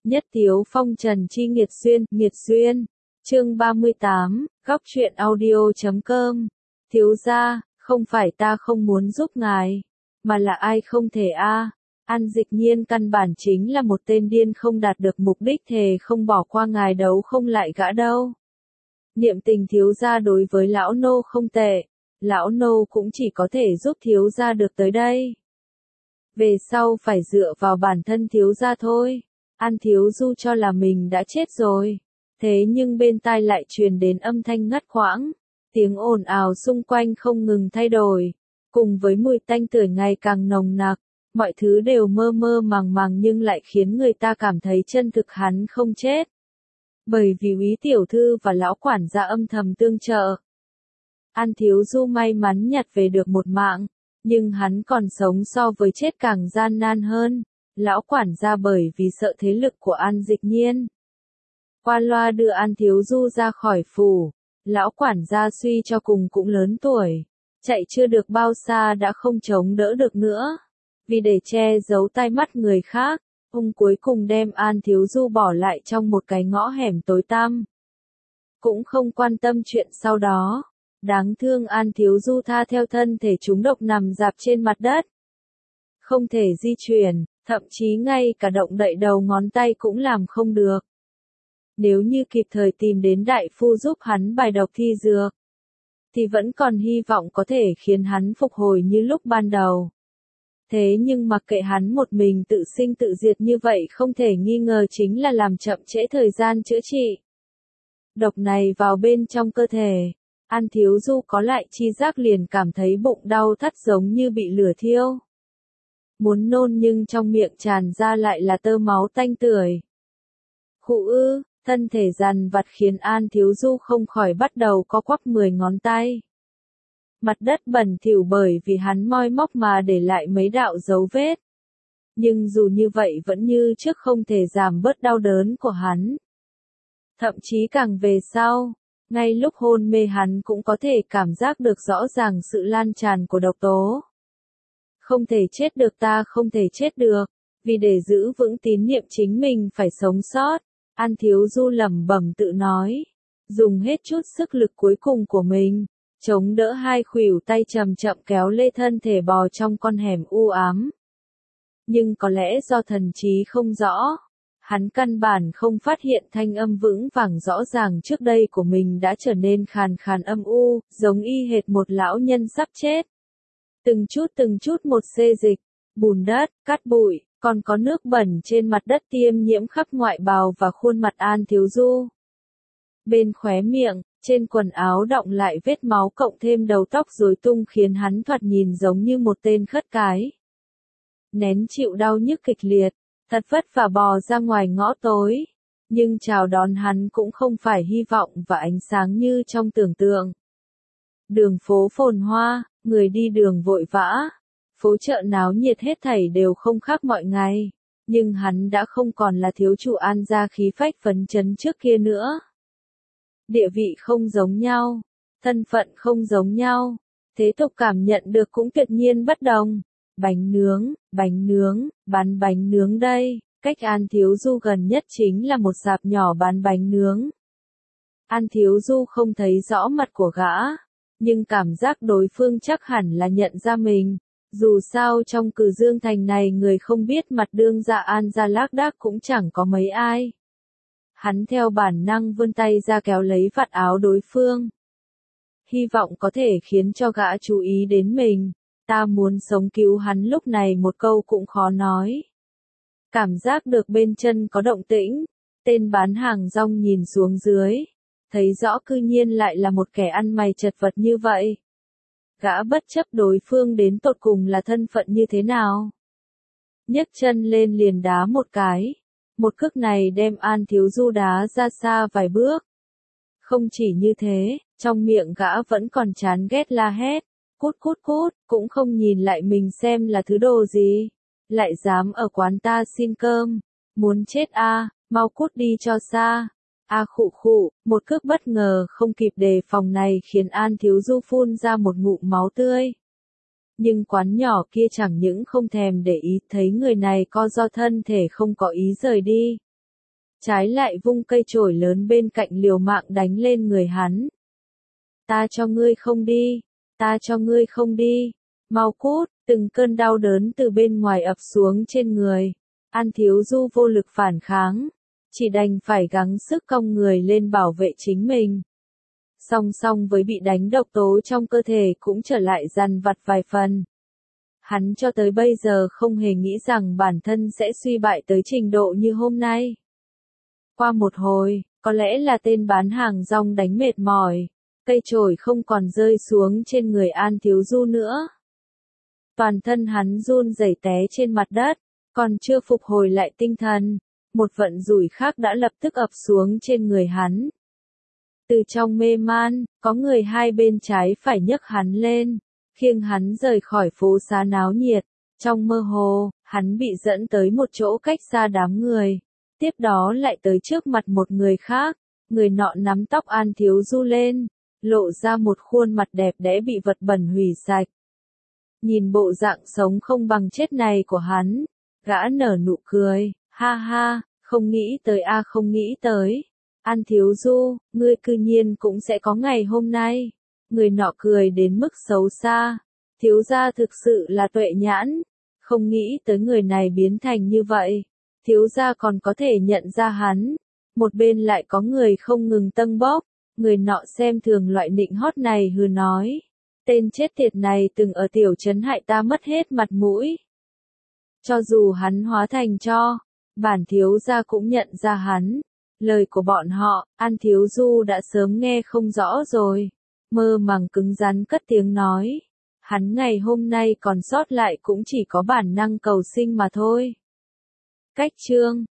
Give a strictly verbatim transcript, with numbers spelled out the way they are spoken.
Nhất Tiếu Phong Trần Chi Nghiệt Xuyên, Nghiệt Xuyên. Chương ba mươi tám, góc truyện audio chấm com. Thiếu gia, không phải ta không muốn giúp ngài, mà là ai không thể a. An Dịch Nhiên căn bản chính là một tên điên không đạt được mục đích, thề không bỏ qua ngài, đấu không lại gã đâu. Niệm tình thiếu gia đối với lão nô không tệ, lão nô cũng chỉ có thể giúp thiếu gia được tới đây. Về sau phải dựa vào bản thân thiếu gia thôi. An Thiếu Du cho là mình đã chết rồi. Thế nhưng bên tai lại truyền đến âm thanh ngắt quãng, tiếng ồn ào xung quanh không ngừng thay đổi, cùng với mùi tanh tưởi ngày càng nồng nặc, mọi thứ đều mơ mơ màng màng nhưng lại khiến người ta cảm thấy chân thực hắn không chết. Bởi vì Úy tiểu thư và lão quản gia âm thầm tương trợ. An Thiếu Du may mắn nhặt về được một mạng, nhưng hắn còn sống so với chết càng gian nan hơn. Lão quản gia bởi vì sợ thế lực của An Dịch Nhiên, qua loa đưa An Thiếu Du ra khỏi phủ. Lão quản gia suy cho cùng cũng lớn tuổi, chạy chưa được bao xa đã không chống đỡ được nữa. Vì để che giấu tai mắt người khác, ông cuối cùng đem An Thiếu Du bỏ lại trong một cái ngõ hẻm tối tăm. Cũng không quan tâm chuyện sau đó. Đáng thương An Thiếu Du tha theo thân thể trúng độc nằm rạp trên mặt đất, không thể di chuyển, thậm chí ngay cả động đậy đầu ngón tay cũng làm không được. Nếu như kịp thời tìm đến đại phu giúp hắn bài độc thi dược, thì vẫn còn hy vọng có thể khiến hắn phục hồi như lúc ban đầu. Thế nhưng mặc kệ hắn một mình tự sinh tự diệt như vậy không thể nghi ngờ chính là làm chậm trễ thời gian chữa trị. Độc này vào bên trong cơ thể, An Thiếu Du có lại chi giác liền cảm thấy bụng đau thắt giống như bị lửa thiêu. Muốn nôn nhưng trong miệng tràn ra lại là tơ máu tanh tưởi. Khụ ư, thân thể dằn vặt khiến An Thiếu Du không khỏi bắt đầu co quắp mười ngón tay. Mặt đất bẩn thỉu bởi vì hắn moi móc mà để lại mấy đạo dấu vết. Nhưng dù như vậy vẫn như trước không thể giảm bớt đau đớn của hắn. Thậm chí càng về sau, ngay lúc hôn mê hắn cũng có thể cảm giác được rõ ràng sự lan tràn của độc tố. Không thể chết được, ta không thể chết được, vì để giữ vững tín niệm chính mình phải sống sót. An Thiếu Du lẩm bẩm tự nói, dùng hết chút sức lực cuối cùng của mình, chống đỡ hai khuỷu tay chậm chậm kéo lê thân thể bò trong con hẻm u ám. Nhưng có lẽ do thần trí không rõ, hắn căn bản không phát hiện thanh âm vững vàng rõ ràng trước đây của mình đã trở nên khàn khàn âm u, giống y hệt một lão nhân sắp chết. Từng chút từng chút một xê dịch, bùn đất, cát bụi, còn có nước bẩn trên mặt đất tiêm nhiễm khắp ngoại bào và khuôn mặt An Thiếu Du. Bên khóe miệng, trên quần áo đọng lại vết máu cộng thêm đầu tóc rối tung khiến hắn thoạt nhìn giống như một tên khất cái. Nén chịu đau nhức kịch liệt, thật vất vả bò ra ngoài ngõ tối. Nhưng chào đón hắn cũng không phải hy vọng và ánh sáng như trong tưởng tượng. Đường phố phồn hoa, người đi đường vội vã, phố chợ náo nhiệt, hết thảy đều không khác mọi ngày, nhưng hắn đã không còn là thiếu chủ An gia khí phách phấn chấn trước kia nữa. Địa vị không giống nhau, thân phận không giống nhau, thế tục cảm nhận được cũng tuyệt nhiên bất đồng. Bánh nướng, bánh nướng, bán bánh nướng đây, cách An Thiếu Du gần nhất chính là một sạp nhỏ bán bánh nướng. An Thiếu Du không thấy rõ mặt của gã, nhưng cảm giác đối phương chắc hẳn là nhận ra mình. Dù sao trong Cử Dương thành này người không biết mặt đương gia An gia lác đác cũng chẳng có mấy ai. Hắn theo bản năng vươn tay ra kéo lấy vạt áo đối phương. Hy vọng có thể khiến cho gã chú ý đến mình. Ta muốn sống cứu hắn lúc này một câu cũng khó nói. Cảm giác được bên chân có động tĩnh, tên bán hàng rong nhìn xuống dưới. Thấy rõ cư nhiên lại là một kẻ ăn mày chật vật như vậy. Gã bất chấp đối phương đến tột cùng là thân phận như thế nào. Nhấc chân lên liền đá một cái. Một cước này đem An Thiếu Du đá ra xa vài bước. Không chỉ như thế, trong miệng gã vẫn còn chán ghét la hét. Cút cút cút, cũng không nhìn lại mình xem là thứ đồ gì. Lại dám ở quán ta xin cơm. Muốn chết a, à, mau cút đi cho xa. A à, khụ khụ, một cước bất ngờ không kịp đề phòng này khiến An Thiếu Du phun ra một ngụm máu tươi. Nhưng quán nhỏ kia chẳng những không thèm để ý thấy người này co do thân thể không có ý rời đi. trái lại vung cây chổi lớn bên cạnh liều mạng đánh lên người hắn. Ta cho ngươi không đi, ta cho ngươi không đi, mau cút, từng cơn đau đớn từ bên ngoài ập xuống trên người. An Thiếu Du vô lực phản kháng, chỉ đành phải gắng sức cong người lên bảo vệ chính mình. Song song với bị đánh độc tố trong cơ thể cũng trở lại dằn vặt vài phần. Hắn cho tới bây giờ không hề nghĩ rằng bản thân sẽ suy bại tới trình độ như hôm nay. Qua một hồi, có lẽ là tên bán hàng rong đánh mệt mỏi, cây chổi không còn rơi xuống trên người An Thiếu Du nữa. Toàn thân hắn run rẩy té trên mặt đất, còn chưa phục hồi lại tinh thần, một vận rủi khác đã lập tức ập xuống trên người hắn. Từ trong mê man, có người hai bên trái phải nhấc hắn lên, khiêng hắn rời khỏi phố xá náo nhiệt. Trong mơ hồ, hắn bị dẫn tới một chỗ cách xa đám người, tiếp đó lại tới trước mặt một người khác, người nọ nắm tóc An Thiếu Du lên, lộ ra một khuôn mặt đẹp đẽ bị vật bẩn hủy sạch. Nhìn bộ dạng sống không bằng chết này của hắn, gã nở nụ cười, ha ha, không nghĩ tới a không nghĩ tới. An Thiếu Du, ngươi cư nhiên cũng sẽ có ngày hôm nay. Người nọ cười đến mức xấu xa. Thiếu gia thực sự là tuệ nhãn. Không nghĩ tới người này biến thành như vậy. Thiếu gia còn có thể nhận ra hắn. Một bên lại có người không ngừng tâng bốc. Người nọ xem thường loại nịnh hót này hừ nói. Tên chết tiệt này từng ở tiểu trấn hại ta mất hết mặt mũi. Cho dù hắn hóa thành tro, bản thiếu gia cũng nhận ra hắn. Lời của bọn họ, An Thiếu Du đã sớm nghe không rõ rồi. Mơ màng cứng rắn cất tiếng nói. Hắn ngày hôm nay còn sót lại cũng chỉ có bản năng cầu sinh mà thôi. Cách chương